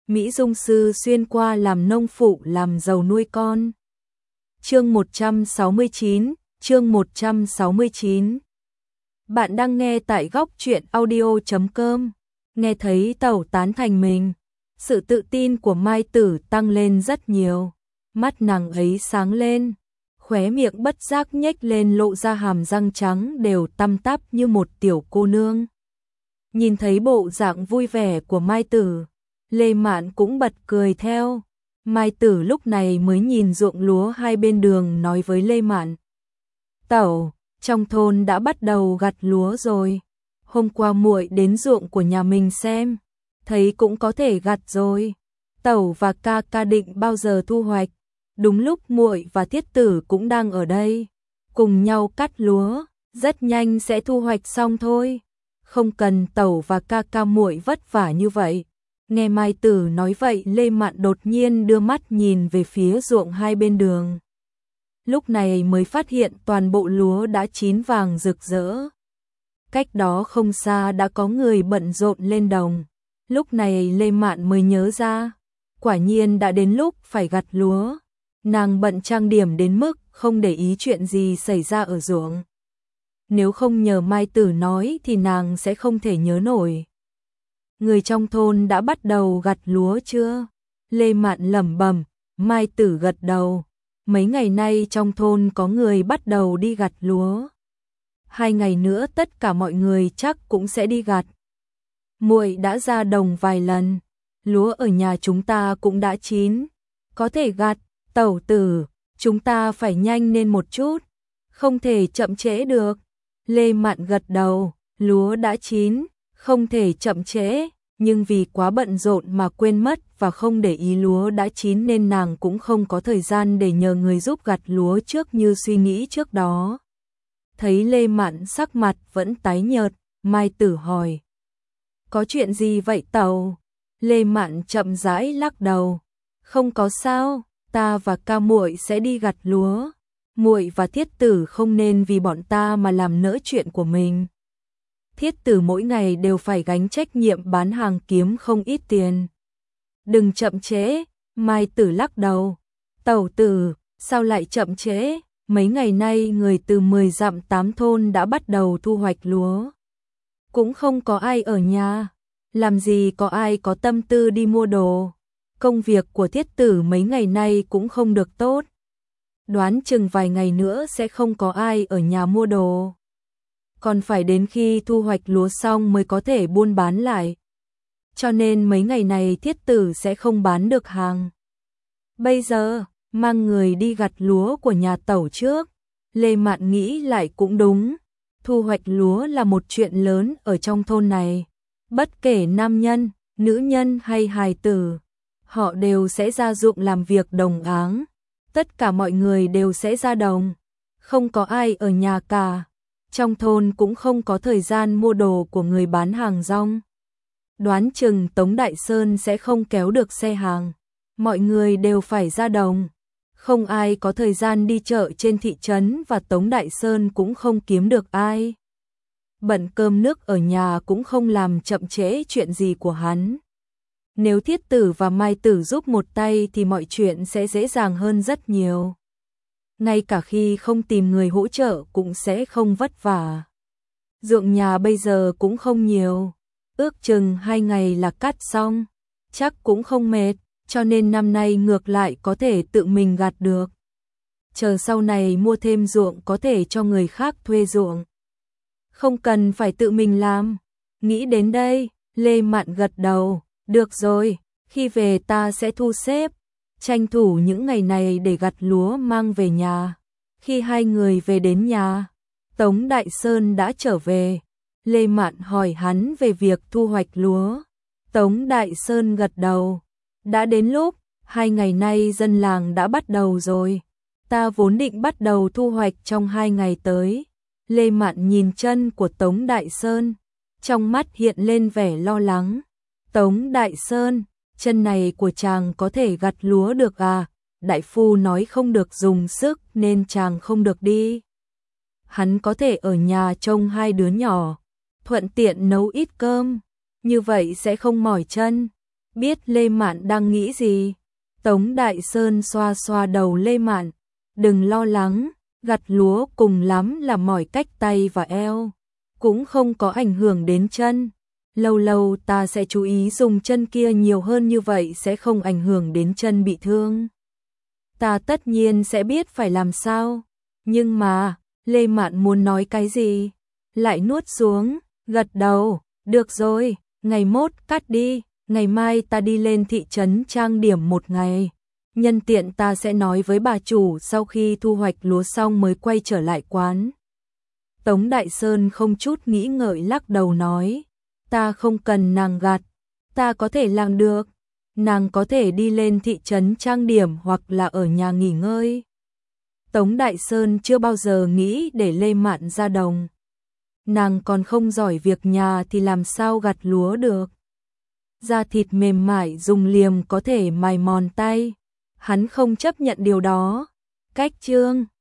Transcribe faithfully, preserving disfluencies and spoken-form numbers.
Mỹ Dung sư xuyên qua làm nông phụ làm giàu nuôi con. Chương một trăm sáu mươi chín, chương một trăm sáu mươi chín. Bạn đang nghe tại góc truyện audio chấm com. Nghe thấy Tẩu tán thành mình, sự tự tin của Mai Tử tăng lên rất nhiều. Mắt nàng ấy sáng lên, khóe miệng bất giác nhếch lên lộ ra hàm răng trắng đều tăm tắp như một tiểu cô nương. Nhìn thấy bộ dạng vui vẻ của Mai Tử, Lê Mạn cũng bật cười theo. Mai Tử lúc này mới nhìn ruộng lúa hai bên đường nói với Lê Mạn: "Tẩu, trong thôn đã bắt đầu gặt lúa rồi. Hôm qua muội đến ruộng của nhà mình xem, thấy cũng có thể gặt rồi. Tẩu và ca ca định bao giờ thu hoạch? Đúng lúc muội và Thiết Tử cũng đang ở đây, cùng nhau cắt lúa, rất nhanh sẽ thu hoạch xong thôi. Không cần tẩu và ca ca muội vất vả như vậy." Nghe Mai Tử nói vậy, Lê Mạn đột nhiên đưa mắt nhìn về phía ruộng hai bên đường. Lúc này mới phát hiện toàn bộ lúa đã chín vàng rực rỡ. Cách đó không xa đã có người bận rộn lên đồng. Lúc này Lê Mạn mới nhớ ra, quả nhiên đã đến lúc phải gặt lúa. Nàng bận trang điểm đến mức không để ý chuyện gì xảy ra ở ruộng. Nếu không nhờ Mai Tử nói thì nàng sẽ không thể nhớ nổi. Người trong thôn đã bắt đầu gặt lúa chưa? Lê Mạn lẩm bẩm. Mai Tử gật đầu. Mấy ngày nay trong thôn có người bắt đầu đi gặt lúa. Hai ngày nữa tất cả mọi người chắc cũng sẽ đi gặt. Muội đã ra đồng vài lần, lúa ở nhà chúng ta cũng đã chín, có thể gặt. Tẩu Tử, chúng ta phải nhanh lên một chút, không thể chậm trễ được. Lê Mạn gật đầu, lúa đã chín, không thể chậm trễ, nhưng vì quá bận rộn mà quên mất và không để ý lúa đã chín nên nàng cũng không có thời gian để nhờ người giúp gặt lúa trước như suy nghĩ trước đó. Thấy Lê Mạn sắc mặt vẫn tái nhợt, Mai Tử hỏi: "Có chuyện gì vậy tẩu?" Lê Mạn chậm rãi lắc đầu: "Không có sao, ta và ca muội sẽ đi gặt lúa. Muội và Thiết Tử không nên vì bọn ta mà làm nỡ chuyện của mình. Thiết Tử mỗi ngày đều phải gánh trách nhiệm bán hàng kiếm không ít tiền. Đừng chậm trễ." Mai Tử lắc đầu: "Tẩu Tử, sao lại chậm trễ? Mấy ngày nay người từ mười dặm tám thôn đã bắt đầu thu hoạch lúa. Cũng không có ai ở nhà, làm gì có ai có tâm tư đi mua đồ. Công việc của Thiết Tử mấy ngày nay cũng không được tốt. Đoán chừng vài ngày nữa sẽ không có ai ở nhà mua đồ. Còn phải đến khi thu hoạch lúa xong mới có thể buôn bán lại. Cho nên mấy ngày này Thiết Tử sẽ không bán được hàng. Bây giờ, mang người đi gặt lúa của nhà tẩu trước." Lê Mạn nghĩ lại cũng đúng. Thu hoạch lúa là một chuyện lớn ở trong thôn này. Bất kể nam nhân, nữ nhân hay hài tử, họ đều sẽ ra ruộng làm việc đồng áng. Tất cả mọi người đều sẽ ra đồng. Không có ai ở nhà cả. Trong thôn cũng không có thời gian mua đồ của người bán hàng rong. Đoán chừng Tống Đại Sơn sẽ không kéo được xe hàng. Mọi người đều phải ra đồng. Không ai có thời gian đi chợ trên thị trấn và Tống Đại Sơn cũng không kiếm được ai. Bận cơm nước ở nhà cũng không làm chậm trễ chuyện gì của hắn. Nếu Thiết Tử và Mai Tử giúp một tay thì mọi chuyện sẽ dễ dàng hơn rất nhiều. Ngay cả khi không tìm người hỗ trợ cũng sẽ không vất vả. Ruộng nhà bây giờ cũng không nhiều, ước chừng hai ngày là cắt xong, chắc cũng không mệt, cho nên năm nay ngược lại có thể tự mình gặt được. Chờ sau này mua thêm ruộng có thể cho người khác thuê ruộng. Không cần phải tự mình làm." Nghĩ đến đây, Lê Mạn gật đầu: "Được rồi, khi về ta sẽ thu xếp, tranh thủ những ngày này để gặt lúa mang về nhà." Khi hai người về đến nhà, Tống Đại Sơn đã trở về. Lê Mạn hỏi hắn về việc thu hoạch lúa. Tống Đại Sơn gật đầu: "Đã đến lúc, hai ngày nay dân làng đã bắt đầu rồi. Ta vốn định bắt đầu thu hoạch trong hai ngày tới." Lê Mạn nhìn chân của Tống Đại Sơn, trong mắt hiện lên vẻ lo lắng. "Tống Đại Sơn, chân này của chàng có thể gặt lúa được à? Đại phu nói không được dùng sức nên chàng không được đi. Hắn có thể ở nhà trông hai đứa nhỏ, thuận tiện nấu ít cơm, như vậy sẽ không mỏi chân." biết Lê Mạn đang nghĩ gì. Tống Đại Sơn xoa xoa đầu Lê Mạn, đừng lo lắng, gặt lúa cùng lắm là mỏi cách tay và eo, cũng không có ảnh hưởng đến chân. Lâu lâu ta sẽ chú ý dùng chân kia nhiều hơn, như vậy sẽ không ảnh hưởng đến chân bị thương. Ta tất nhiên sẽ biết phải làm sao. Nhưng mà, Lê Mạn muốn nói cái gì? Lại nuốt xuống, gật đầu, được rồi, ngày mốt cắt đi, ngày mai ta đi lên thị trấn trang điểm một ngày. Nhân tiện ta sẽ nói với bà chủ sau khi thu hoạch lúa xong mới quay trở lại quán. Tống Đại Sơn không chút nghĩ ngợi lắc đầu nói, ta không cần nàng gạt, ta có thể làm được. Nàng có thể đi lên thị trấn trang điểm hoặc là ở nhà nghỉ ngơi. Tống Đại Sơn chưa bao giờ nghĩ để Lê Mạn ra đồng. Nàng còn không giỏi việc nhà thì làm sao gặt lúa được. Da thịt mềm mại dùng liềm có thể mài mòn tay. Hắn không chấp nhận điều đó. Cách chương